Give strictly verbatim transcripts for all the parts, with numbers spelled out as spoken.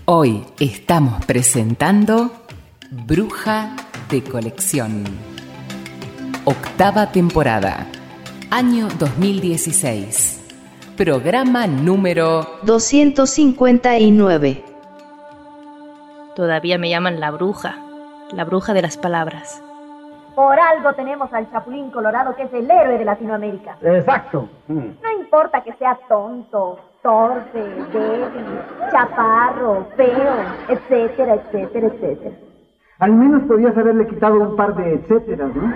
Hoy estamos presentando Bruja de Colección. Octava temporada, año dos mil dieciséis. Programa número doscientos cincuenta y nueve. Todavía me llaman la bruja, la bruja de las palabras. Por algo tenemos al Chapulín Colorado, que es el héroe de Latinoamérica. Exacto. No importa que sea tonto, torpe, débil, chaparro, feo, etcétera, etcétera, etcétera. Al menos podías haberle quitado un par de etcéteras, ¿no?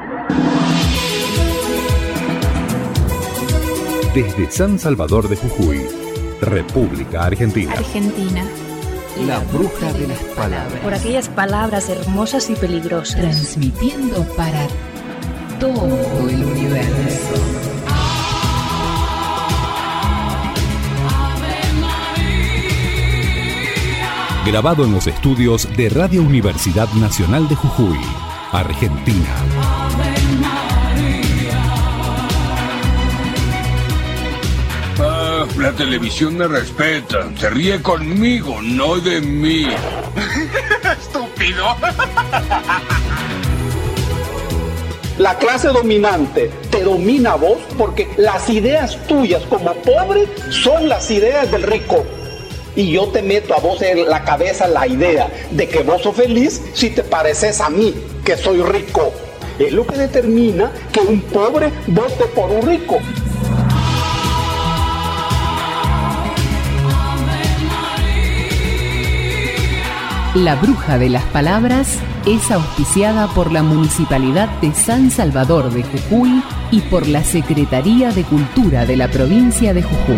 Desde San Salvador de Jujuy, República Argentina. Argentina. La bruja de las palabras. Por aquellas palabras hermosas y peligrosas. Transmitiendo para todo el universo. Grabado en los estudios de Radio Universidad Nacional de Jujuy, Argentina. Ah, la televisión me respeta. Se ríe conmigo, no de mí. ¡Estúpido! La clase dominante te domina a vos porque las ideas tuyas como pobre son las ideas del rico. Y yo te meto a vos en la cabeza la idea de que vos sos feliz si te pareces a mí, que soy rico. Es lo que determina que un pobre vote por un rico. La bruja de las palabras es auspiciada por la Municipalidad de San Salvador de Jujuy y por la Secretaría de Cultura de la provincia de Jujuy.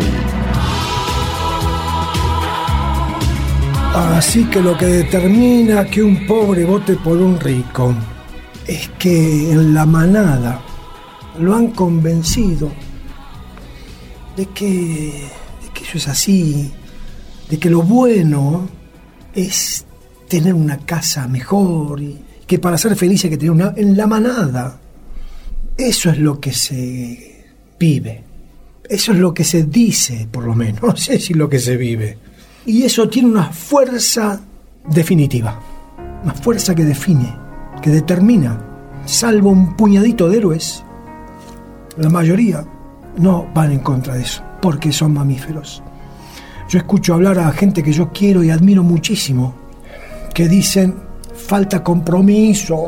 Así que lo que determina que un pobre vote por un rico es que en la manada lo han convencido de que, de que eso es así, de que lo bueno es tener una casa mejor y que para ser feliz hay que tener una... En la manada, eso es lo que se vive, eso es lo que se dice, por lo menos, no sé si lo que se vive. Y eso tiene una fuerza definitiva, una fuerza que define, que determina, salvo un puñadito de héroes, la mayoría no van en contra de eso, porque son mamíferos. Yo escucho hablar a gente que yo quiero y admiro muchísimo, que dicen, falta compromiso,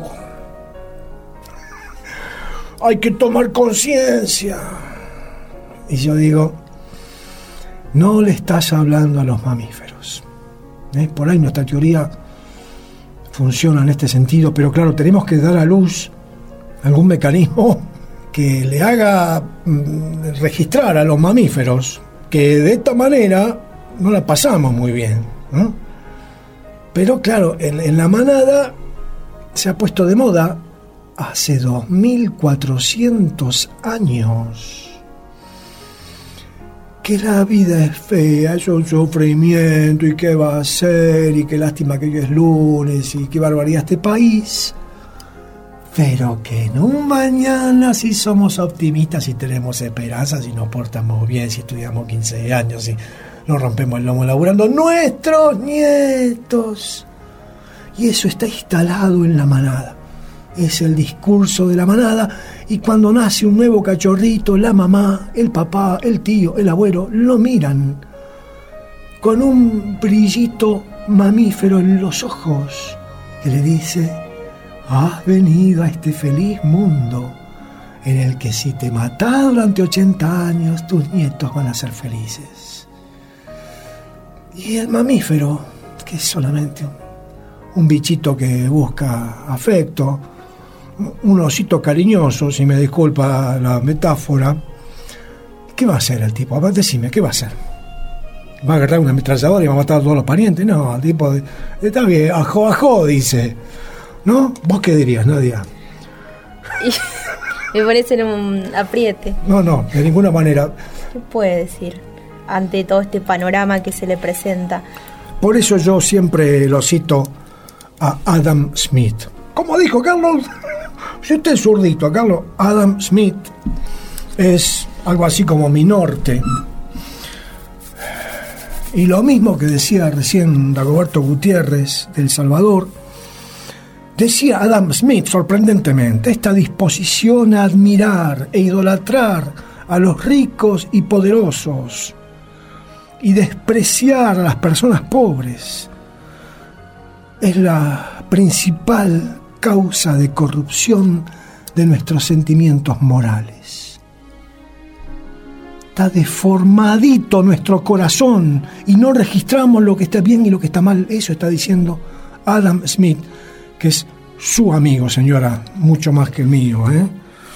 hay que tomar conciencia. Y yo digo, no le estás hablando a los mamíferos. ¿Eh? Por ahí nuestra teoría funciona en este sentido, pero claro, tenemos que dar a luz algún mecanismo que le haga mm, registrar a los mamíferos que de esta manera no la pasamos muy bien, ¿no? Pero claro, en, en la manada se ha puesto de moda hace dos mil cuatrocientos años que la vida es fea, es un sufrimiento y qué va a ser y qué lástima que hoy es lunes y qué barbaridad este país, pero que en un mañana si somos optimistas y tenemos esperanzas y nos portamos bien, si estudiamos quince años y nos rompemos el lomo laburando, nuestros nietos. Y eso está instalado en la manada. Es el discurso de la manada. Y cuando nace un nuevo cachorrito, la mamá, el papá, el tío, el abuelo, lo miran con un brillito mamífero en los ojos que le dice, has venido a este feliz mundo en el que si te matás durante ochenta años, tus nietos van a ser felices. Y el mamífero, que es solamente un bichito que busca afecto, un osito cariñoso, si me disculpa la metáfora, ¿qué va a hacer el tipo? Decime, ¿qué va a hacer? ¿Va a agarrar una ametralladora y va a matar a todos los parientes? No, el tipo, de, está bien, ajo, ajo, dice. ¿No? ¿Vos qué dirías, Nadia? Me parece en un apriete. No, no, de ninguna manera. ¿Qué puede decir ante todo este panorama que se le presenta? Por eso yo siempre lo cito a Adam Smith. ¿Cómo dijo Carlos? Si usted es zurdito, Carlos. Adam Smith es algo así como mi norte. Y lo mismo que decía recién Dagoberto Gutiérrez de El Salvador, decía Adam Smith sorprendentemente, esta disposición a admirar e idolatrar a los ricos y poderosos y despreciar a las personas pobres es la principal causa de corrupción de nuestros sentimientos morales. Está deformadito nuestro corazón y no registramos lo que está bien y lo que está mal. Eso está diciendo Adam Smith, que es su amigo, señora, mucho más que el mío, ¿eh?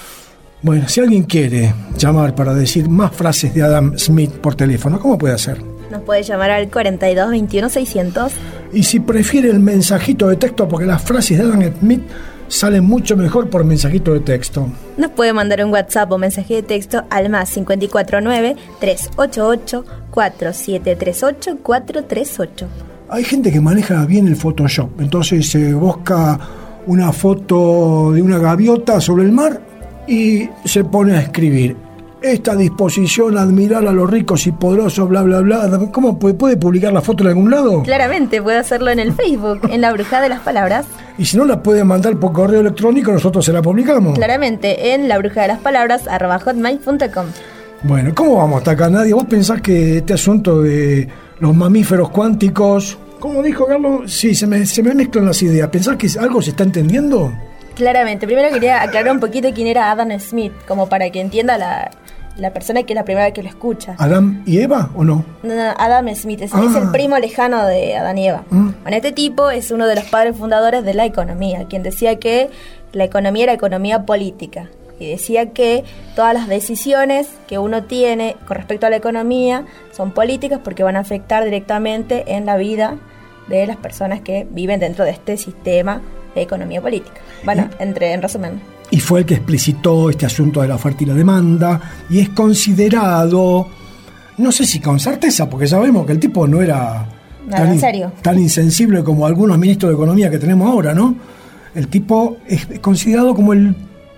Bueno, si alguien quiere llamar para decir más frases de Adam Smith por teléfono, ¿cómo puede hacer? Nos puede llamar al cuarenta y dos veintiuno seiscientos. Y si prefiere el mensajito de texto, porque las frases de Adam Smith salen mucho mejor por mensajito de texto, nos puede mandar un WhatsApp o mensaje de texto al más cinco cuatro nueve, tres ocho ocho, cuatro siete tres ocho, cuatro tres ocho. Hay gente que maneja bien el Photoshop, entonces se eh, busca una foto de una gaviota sobre el mar y se pone a escribir esta disposición a admirar a los ricos y poderosos, bla bla bla. ¿Cómo puede, puede publicar la foto en algún lado? Claramente, puede hacerlo en el Facebook, en La Brujada de las Palabras. Y si no, la puede mandar por correo electrónico, nosotros se la publicamos. Claramente, en labrujadadelasPalabras arroba hotmail punto com. Bueno, ¿cómo vamos hasta acá, Nadia? ¿Vos pensás que este asunto de los mamíferos cuánticos, ¿cómo dijo Carlos? Sí, se me, se me mezclan las ideas. ¿Pensás que algo se está entendiendo? Claramente. Primero quería aclarar un poquito quién era Adam Smith, como para que entienda la, la persona que es la primera vez que lo escucha. ¿Adam y Eva o no? No, no, Adam Smith. Es, ah. es el primo lejano de Adán y Eva. Mm. Bueno, este tipo es uno de los padres fundadores de la economía, quien decía que la economía era economía política. Y decía que todas las decisiones que uno tiene con respecto a la economía son políticas porque van a afectar directamente en la vida de las personas que viven dentro de este sistema de economía política. Bueno, ¿Eh? entre en resumen. Y fue el que explicitó este asunto de la oferta y la demanda, y es considerado, no sé si con certeza, porque sabemos que el tipo no era Nada, tan, en serio. tan insensible como algunos ministros de Economía que tenemos ahora, ¿no? El tipo es considerado como el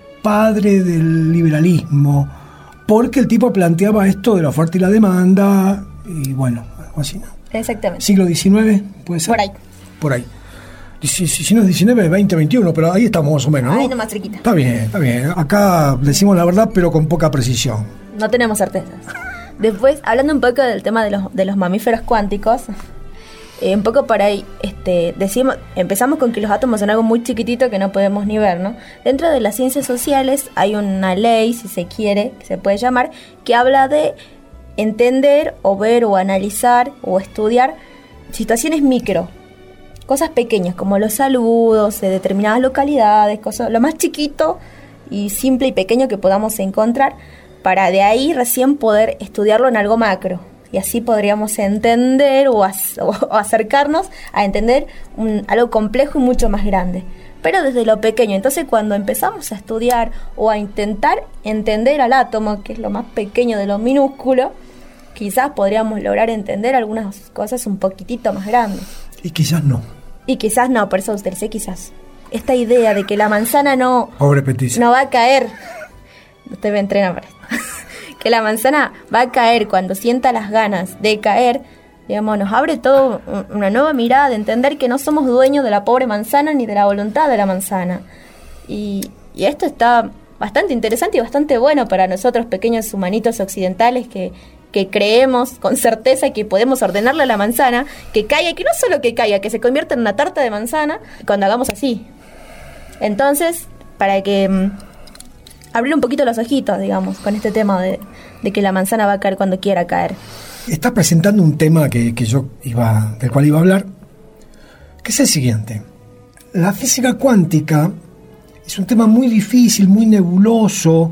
padre del liberalismo, porque el tipo planteaba esto de la oferta y la demanda, y bueno, algo así, ¿no? Exactamente. ¿Siglo diecinueve puede ser? Por ahí. Por ahí. Si, si, si no es diecinueve, veinte, veintiuno, pero ahí estamos más o menos, ¿no? Ahí nomás cerquita. Está bien, está bien. Acá decimos la verdad, pero con poca precisión. No tenemos certezas. Después, hablando un poco del tema de los, de los mamíferos cuánticos, eh, un poco por ahí, este, decimos, empezamos con que los átomos son algo muy chiquitito que no podemos ni ver, ¿no? Dentro de las ciencias sociales hay una ley, si se quiere, que se puede llamar, que habla de entender o ver o analizar o estudiar situaciones micro, cosas pequeñas como los saludos de determinadas localidades, cosas, lo más chiquito y simple y pequeño que podamos encontrar, para de ahí recién poder estudiarlo en algo macro, y así podríamos entender o, as, o, o acercarnos a entender un, algo complejo y mucho más grande, pero desde lo pequeño. Entonces, cuando empezamos a estudiar o a intentar entender al átomo, que es lo más pequeño de lo minúsculo, quizás podríamos lograr entender algunas cosas un poquitito más grandes. Y quizás no. Y quizás no, por eso usted dice quizás. Esta idea de que la manzana no, Pobre petiza. no va a caer. Usted me entrena para esto. Que la manzana va a caer cuando sienta las ganas de caer, digamos, nos abre todo una nueva mirada de entender que no somos dueños de la pobre manzana ni de la voluntad de la manzana. Y, y esto está bastante interesante y bastante bueno para nosotros pequeños humanitos occidentales que... que creemos con certeza que podemos ordenarle a la manzana que caiga, que no solo que caiga, que se convierta en una tarta de manzana cuando hagamos así. Entonces, para que um, abrir un poquito los ojitos, digamos, con este tema de, de que la manzana va a caer cuando quiera caer. Está presentando un tema que, que yo iba, del cual iba a hablar, que es el siguiente. La física cuántica es un tema muy difícil, muy nebuloso,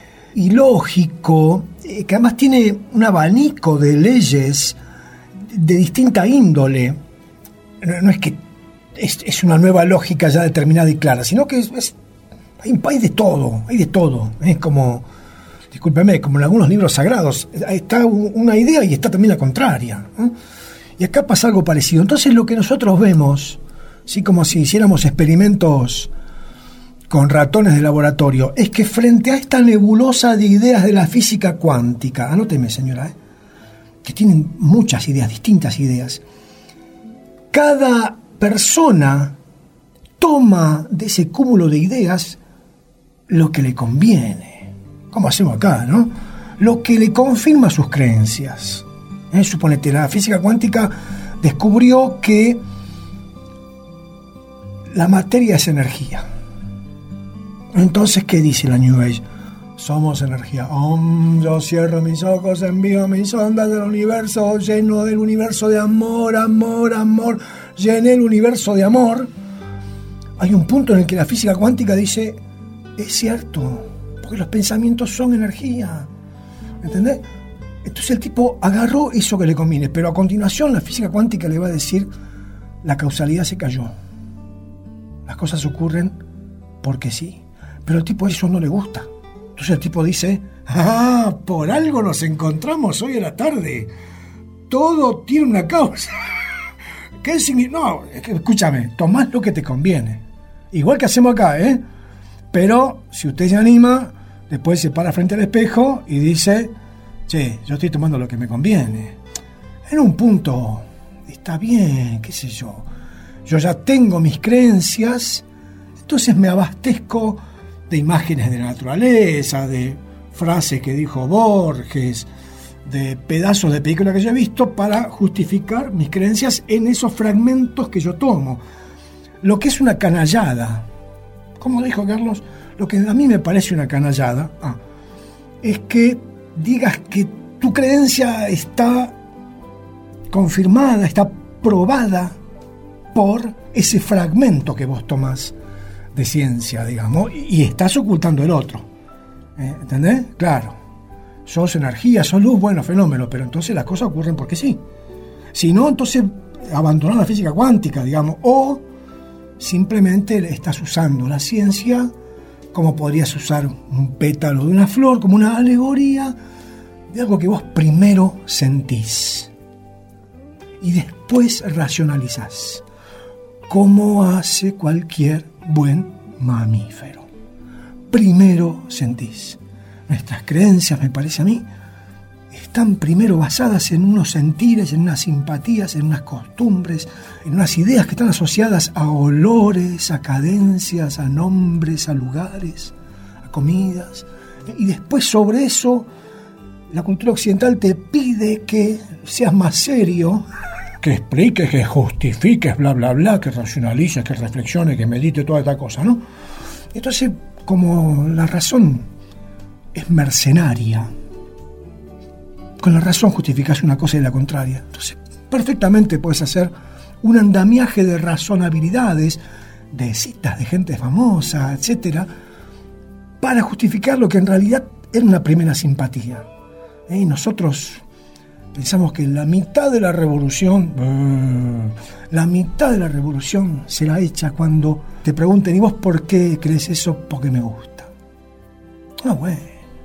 ilógico, que además tiene un abanico de leyes de distinta índole. No, no es que es, es una nueva lógica ya determinada y clara, sino que es, es, hay, hay de todo, hay de todo. Es como, discúlpeme, como en algunos libros sagrados, está una idea y está también la contraria, ¿eh? Y acá pasa algo parecido. Entonces lo que nosotros vemos, ¿sí? Como si hiciéramos experimentos con ratones de laboratorio, es que frente a esta nebulosa de ideas de la física cuántica, anóteme, señora, ¿eh? que tienen muchas ideas, distintas ideas. Cada persona toma de ese cúmulo de ideas lo que le conviene, como hacemos acá, ¿no? Lo que le confirma sus creencias. ¿Eh? Suponete, la física cuántica descubrió que la materia es energía. Entonces, ¿qué dice la New Age? Somos energía. Om, yo cierro mis ojos, envío mis ondas del universo, lleno del universo de amor, amor, amor, llené el universo de amor. Hay un punto en el que la física cuántica dice, es cierto, porque los pensamientos son energía. ¿Entendés? Entonces el tipo agarró eso que le conviene, pero a continuación la física cuántica le va a decir, la causalidad se cayó. Las cosas ocurren porque sí. Pero al tipo eso no le gusta. Entonces el tipo dice, ah, por algo nos encontramos hoy a la tarde. Todo tiene una causa. ¿Qué significa? No, escúchame, tomás lo que te conviene. Igual que hacemos acá, ¿eh? Pero si usted se anima, después se para frente al espejo y dice, che, yo estoy tomando lo que me conviene. En un punto, está bien, qué sé yo. Yo ya tengo mis creencias, entonces me abastezco de imágenes de la naturaleza, de frases que dijo Borges, de pedazos de película que yo he visto para justificar mis creencias en esos fragmentos que yo tomo. Lo que es una canallada, como dijo Carlos, lo que a mí me parece una canallada ah, es que digas que tu creencia está confirmada, está probada por ese fragmento que vos tomás de ciencia, digamos, y estás ocultando el otro. ¿Eh? ¿Entendés? Claro. Sos energía, sos luz, bueno, fenómeno, pero entonces las cosas ocurren porque sí. Si no, entonces abandonás la física cuántica, digamos, o simplemente estás usando la ciencia como podrías usar un pétalo de una flor, como una alegoría de algo que vos primero sentís y después racionalizás, como hace cualquier buen mamífero. Primero sentís. Nuestras creencias, me parece a mí, están primero basadas en unos sentires, en unas simpatías, en unas costumbres, en unas ideas que están asociadas a olores, a cadencias, a nombres, a lugares, a comidas. Y después sobre eso, la cultura occidental te pide que seas más serio, que expliques, que justifiques, bla, bla, bla, que racionalices, que reflexiones, que medite, toda esta cosa, ¿no? Entonces, como la razón es mercenaria, con la razón justificas una cosa y la contraria. Entonces, perfectamente puedes hacer un andamiaje de razonabilidades, de citas de gente famosa, etcétera, para justificar lo que en realidad era una primera simpatía. ¿Eh? Y nosotros pensamos que la mitad de la revolución, la mitad de la revolución será hecha cuando te pregunten, ¿y vos por qué crees eso? Porque me gusta. Ah, bueno.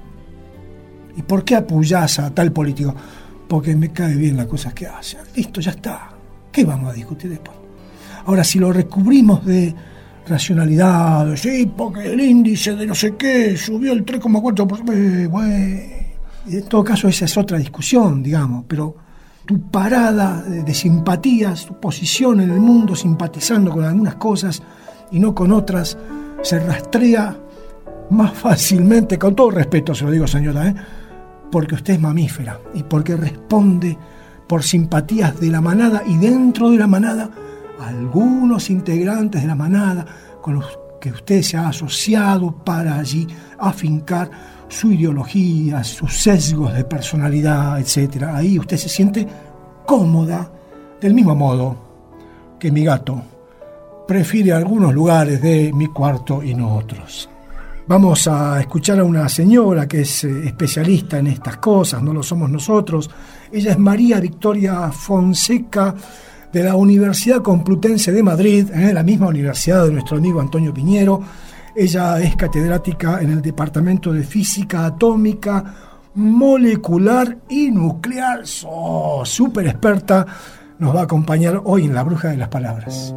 ¿Y por qué apoyás a tal político? Porque me cae bien las cosas que hace. Listo, ya está. ¿Qué vamos a discutir después? Ahora, si lo recubrimos de racionalidad, sí, porque el índice de no sé qué subió el tres coma cuatro por ciento, eh, bueno. En todo caso, esa es otra discusión, digamos, pero tu parada de, de simpatías, tu posición en el mundo simpatizando con algunas cosas y no con otras, se rastrea más fácilmente, con todo respeto se lo digo, señora, ¿eh? Porque usted es mamífera y porque responde por simpatías de la manada y dentro de la manada algunos integrantes de la manada con los que usted se ha asociado para allí afincar su ideología, sus sesgos de personalidad, etcétera. Ahí usted se siente cómoda, del mismo modo que mi gato prefiere algunos lugares de mi cuarto y no otros. Vamos a escuchar a una señora que es especialista en estas cosas, no lo somos nosotros. Ella es María Victoria Fonseca, de la Universidad Complutense de Madrid, ¿eh? La misma universidad de nuestro amigo Antonio Piñero. Ella es catedrática en el Departamento de Física Atómica, Molecular y Nuclear. Oh, súper experta. Nos va a acompañar hoy en La Bruja de las Palabras.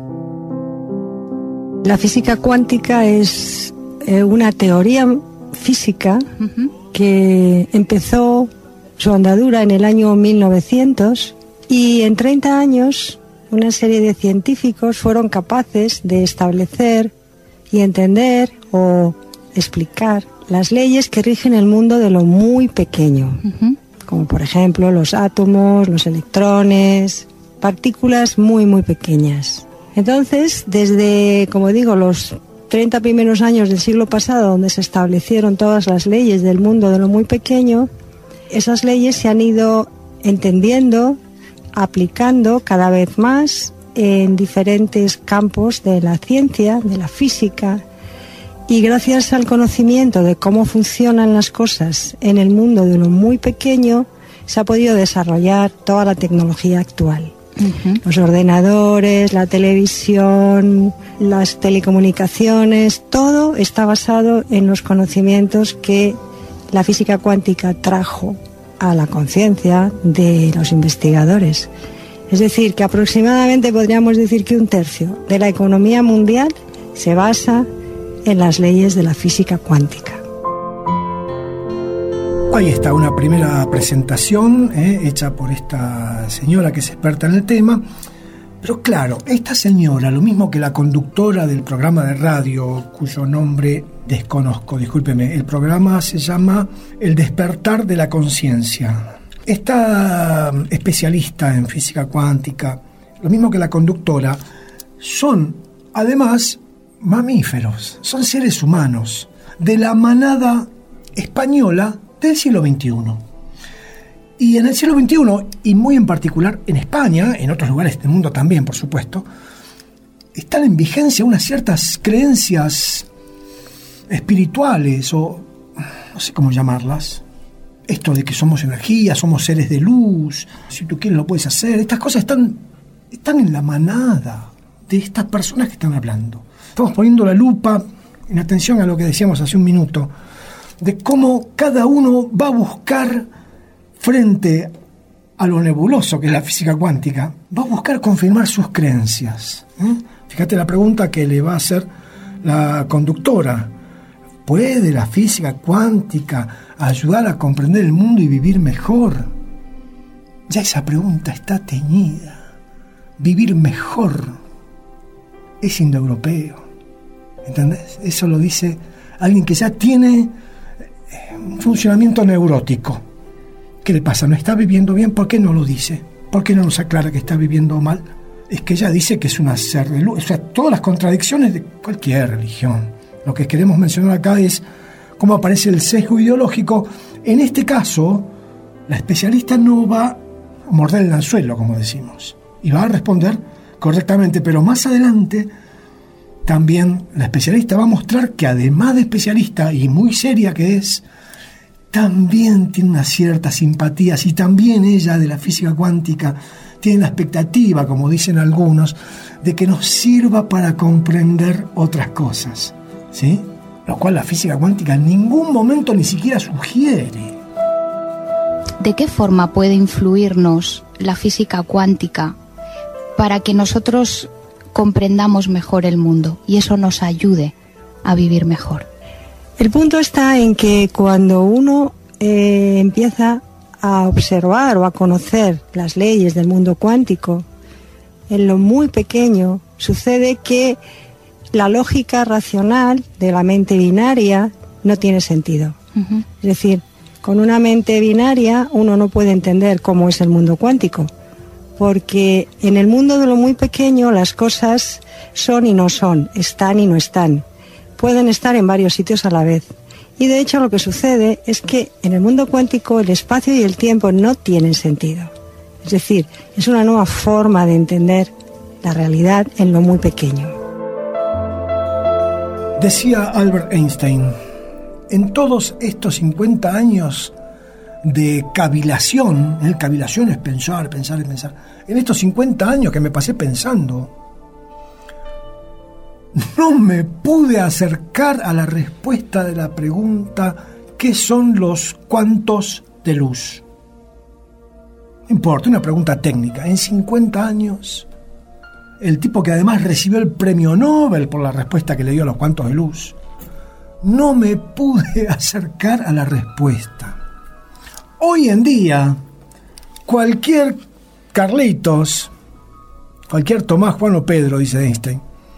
La física cuántica es eh, una teoría física uh-huh. que empezó su andadura en el año mil novecientos y en treinta años una serie de científicos fueron capaces de establecer y entender o explicar las leyes que rigen el mundo de lo muy pequeño, uh-huh. como por ejemplo los átomos, los electrones, partículas muy muy pequeñas. Entonces, desde, como digo, los treinta primeros años del siglo pasado, donde se establecieron todas las leyes del mundo de lo muy pequeño, esas leyes se han ido entendiendo, aplicando cada vez más en diferentes campos de la ciencia, de la física, y gracias al conocimiento de cómo funcionan las cosas en el mundo de lo muy pequeño, se ha podido desarrollar toda la tecnología actual. Uh-huh. Los ordenadores, la televisión, las telecomunicaciones, todo está basado en los conocimientos que la física cuántica trajo a la conciencia de los investigadores. Es decir, que aproximadamente podríamos decir que un tercio de la economía mundial se basa en las leyes de la física cuántica. Ahí está una primera presentación eh, hecha por esta señora que es experta en el tema. Pero claro, esta señora, lo mismo que la conductora del programa de radio, cuyo nombre desconozco, discúlpeme, el programa se llama El despertar de la conciencia. Esta especialista en física cuántica, lo mismo que la conductora, son además mamíferos, son seres humanos de la manada española del siglo veintiuno. Y en el siglo veintiuno, y muy en particular en España, en otros lugares del mundo también, por supuesto, están en vigencia unas ciertas creencias espirituales, o no sé cómo llamarlas. Esto de que somos energía, somos seres de luz, si tú quieres lo puedes hacer. Estas cosas están, están en la manada de estas personas que están hablando. Estamos poniendo la lupa en atención a lo que decíamos hace un minuto, de cómo cada uno va a buscar, frente a lo nebuloso que es la física cuántica, va a buscar confirmar sus creencias. ¿eh? Fíjate la pregunta que le va a hacer la conductora. ¿Puede la física cuántica ayudar a comprender el mundo y vivir mejor? Ya esa pregunta está teñida. Vivir mejor es indoeuropeo. ¿Entendés? Eso lo dice alguien que ya tiene un funcionamiento neurótico. ¿Qué le pasa? ¿No está viviendo bien? ¿Por qué no lo dice? ¿Por qué no nos aclara que está viviendo mal? Es que ella dice que es una ser de luz. O sea, todas las contradicciones de cualquier religión. Lo que queremos mencionar acá es cómo aparece el sesgo ideológico. En este caso, la especialista no va a morder el anzuelo, como decimos, y va a responder correctamente, pero más adelante también la especialista va a mostrar que además de especialista y muy seria que es, también tiene unas ciertas simpatías, y también ella de la física cuántica tiene la expectativa, como dicen algunos, de que nos sirva para comprender otras cosas, ¿sí? Lo cual la física cuántica en ningún momento ni siquiera sugiere. ¿De qué forma puede influirnos la física cuántica para que nosotros comprendamos mejor el mundo y eso nos ayude a vivir mejor? El punto está en que cuando uno eh, empieza a observar o a conocer las leyes del mundo cuántico, en lo muy pequeño sucede que la lógica racional de la mente binaria no tiene sentido. Uh-huh. Es decir, con una mente binaria uno no puede entender cómo es el mundo cuántico, porque en el mundo de lo muy pequeño las cosas son y no son, están y no están. Pueden estar en varios sitios a la vez. Y de hecho lo que sucede es que en el mundo cuántico el espacio y el tiempo no tienen sentido. Es decir, es una nueva forma de entender la realidad en lo muy pequeño. Decía Albert Einstein, en todos estos cincuenta años de cavilación, ¿eh? cavilación es pensar, pensar y pensar, en estos cincuenta años que me pasé pensando, no me pude acercar a la respuesta de la pregunta ¿qué son los cuantos de luz? No importa, una pregunta técnica. En cincuenta años, el tipo que además recibió el premio Nobel por la respuesta que le dio a los cuantos de luz, no me pude acercar a la respuesta. hoy en día, cualquier Carlitos, cualquier Tomás, Juan o Pedro, dice Einstein,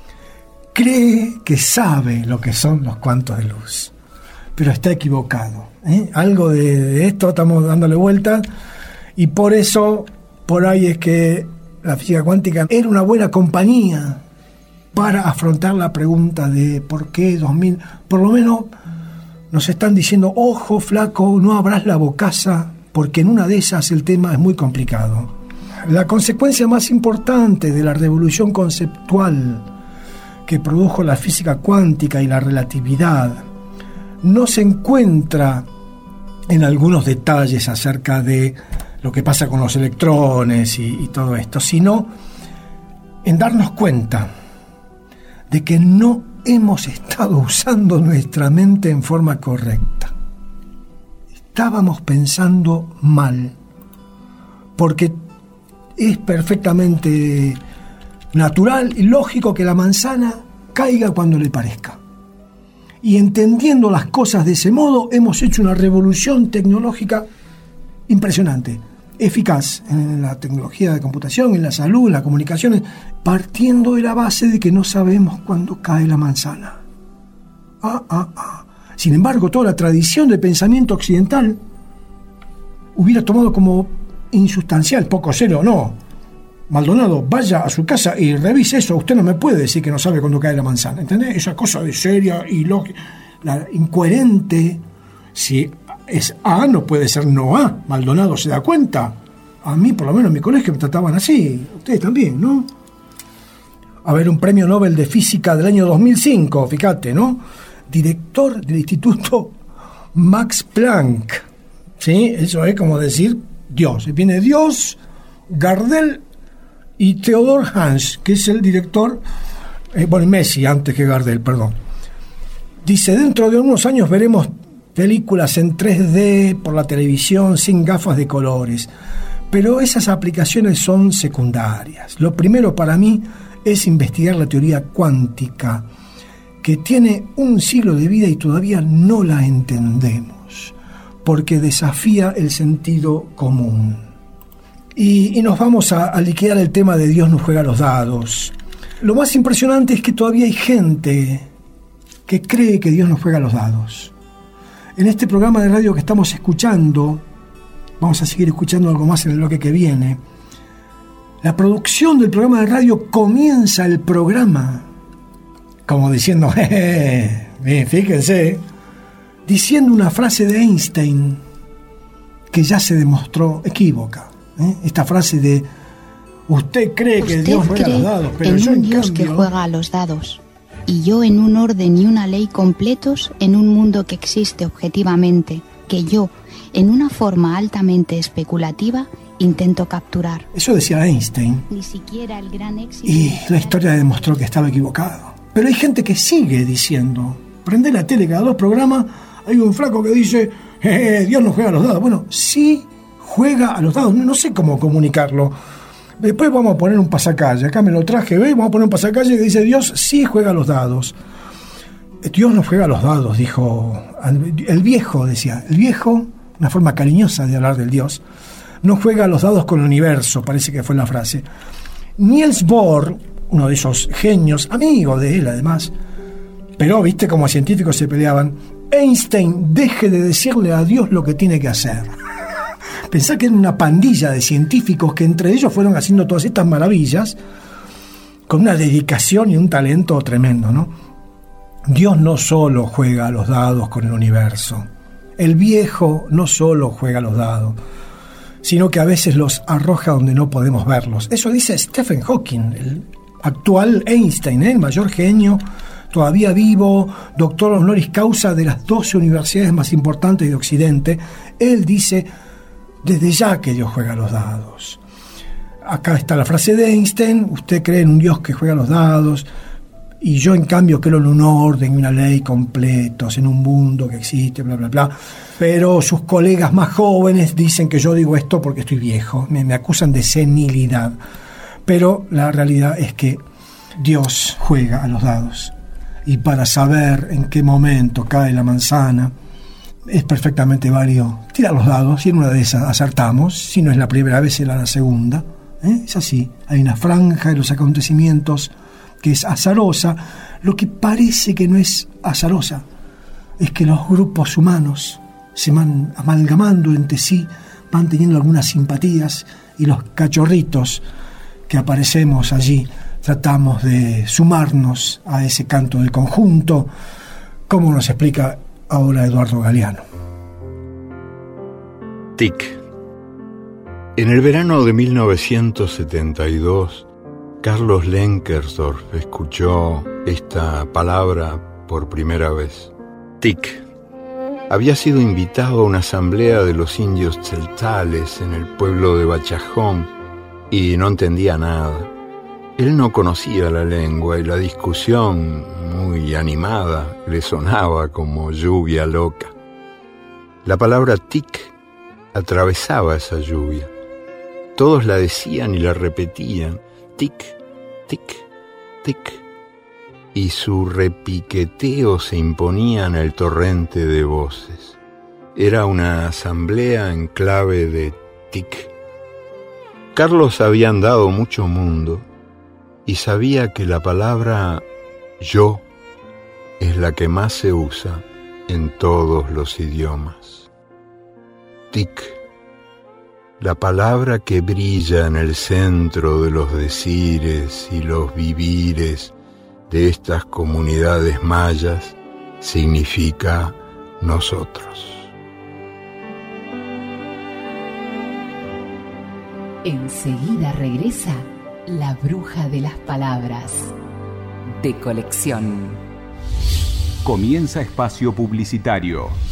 cree que sabe lo que son los cuantos de luz, pero está equivocado, ¿eh? Algo de, de esto estamos dándole vuelta, y por eso, por ahí es que la física cuántica era una buena compañía para afrontar la pregunta de por qué dos mil, por lo menos nos están diciendo, ojo flaco, no abras la bocaza, porque en una de esas el tema es muy complicado. La consecuencia más importante de la revolución conceptual que produjo la física cuántica y la relatividad no se encuentra en algunos detalles acerca de lo que pasa con los electrones y, y todo esto, sino en darnos cuenta de que no hemos estado usando nuestra mente en forma correcta. Estábamos pensando mal, porque es perfectamente natural y lógico que la manzana caiga cuando le parezca. Y entendiendo las cosas de ese modo, hemos hecho una revolución tecnológica impresionante, eficaz en la tecnología de computación, en la salud, en las comunicaciones, partiendo de la base de que no sabemos cuándo cae la manzana. Ah, ah, ah. Sin embargo, toda la tradición del pensamiento occidental hubiera tomado como insustancial, poco serio, no. Maldonado, vaya a su casa y revise eso. Usted no me puede decir que no sabe cuándo cae la manzana, ¿entendés? Esa cosa de seria y lógica, la incoherente. Si es A, no puede ser no A. Maldonado se da cuenta. A mí, por lo menos en mi colegio, me trataban así. Ustedes también, ¿no? A ver, un premio Nobel de Física del año dos mil cinco, fíjate, ¿no? Director del Instituto Max Planck. ¿Sí? Eso es como decir Dios. Viene Dios, Gardel y Theodor Hans, que es el director, eh, bueno, Messi antes que Gardel, perdón. Dice, dentro de unos años veremos películas en tres D por la televisión sin gafas de colores, pero esas aplicaciones son secundarias. Lo primero para mí es investigar la teoría cuántica, que tiene un siglo de vida y todavía no la entendemos, porque desafía el sentido común. Y, y nos vamos a, a liquidar el tema de Dios nos juega los dados. Lo más impresionante es que todavía hay gente que cree que Dios nos juega los dados. En este programa de radio que estamos escuchando, vamos a seguir escuchando algo más en el bloque que viene, la producción del programa de radio comienza el programa como diciendo, jeje, bien, fíjense, diciendo una frase de Einstein que ya se demostró equívoca. ¿eh? Esta frase de, usted cree que usted Dios juega a los dados, pero en yo un en Dios cambio... que juega a los dados, y yo en un orden y una ley completos en un mundo que existe objetivamente, que yo, en una forma altamente especulativa, intento capturar. Eso decía Einstein. Ni siquiera el gran éxito... Y la historia demostró que estaba equivocado. Pero hay gente que sigue diciendo, prende la tele, cada dos programas hay un flaco que dice, eh, Dios no juega a los dados. Bueno, sí juega a los dados, no, no sé cómo comunicarlo. Después vamos a poner un pasacalle, acá me lo traje, ¿ves? Vamos a poner un pasacalle que dice, Dios sí juega a los dados. Dios no juega a los dados, dijo el viejo, decía, el viejo, una forma cariñosa de hablar del Dios, no juega a los dados con el universo, parece que fue la frase. Niels Bohr, uno de esos genios, amigo de él además, pero viste como científicos se peleaban, Einstein, deje de decirle a Dios lo que tiene que hacer. Pensá que era una pandilla de científicos que entre ellos fueron haciendo todas estas maravillas con una dedicación y un talento tremendo, ¿no? Dios no solo juega a los dados con el universo, el viejo no solo juega a los dados, sino que a veces los arroja donde no podemos verlos. Eso dice Stephen Hawking, el actual Einstein, ¿eh? el mayor genio, todavía vivo, doctor honoris causa de las doce universidades más importantes de Occidente. Él dice, desde ya que Dios juega a los dados. Acá está la frase de Einstein, usted cree en un Dios que juega a los dados, y yo en cambio creo en un orden y una ley completos, en un mundo que existe, bla, bla, bla. Pero sus colegas más jóvenes dicen que yo digo esto porque estoy viejo, me, me acusan de senilidad. Pero la realidad es que Dios juega a los dados. Y para saber en qué momento cae la manzana, es perfectamente válido tirar los dados, y en una de esas acertamos, si no es la primera vez será la segunda. ¿Eh? Es así, hay una franja de los acontecimientos que es azarosa. Lo que parece que no es azarosa es que los grupos humanos se van amalgamando entre sí, van teniendo algunas simpatías, y los cachorritos que aparecemos allí tratamos de sumarnos a ese canto del conjunto, como nos explica ahora Eduardo Galeano. Tic. En el verano de mil novecientos setenta y dos, Carlos Lenkersdorf escuchó esta palabra por primera vez. Tic. Había sido invitado a una asamblea de los indios tzeltales en el pueblo de Bachajón y no entendía nada. Él no conocía la lengua y la discusión, muy animada, le sonaba como lluvia loca. La palabra tic atravesaba esa lluvia. Todos la decían y la repetían, tic, tic, tic, y su repiqueteo se imponía en el torrente de voces. Era una asamblea en clave de tic. Carlos había andado mucho mundo y sabía que la palabra yo es la que más se usa en todos los idiomas. Tic, la palabra que brilla en el centro de los decires y los vivires de estas comunidades mayas, significa nosotros. Enseguida regresa La Bruja de las Palabras, de colección. Comienza espacio publicitario.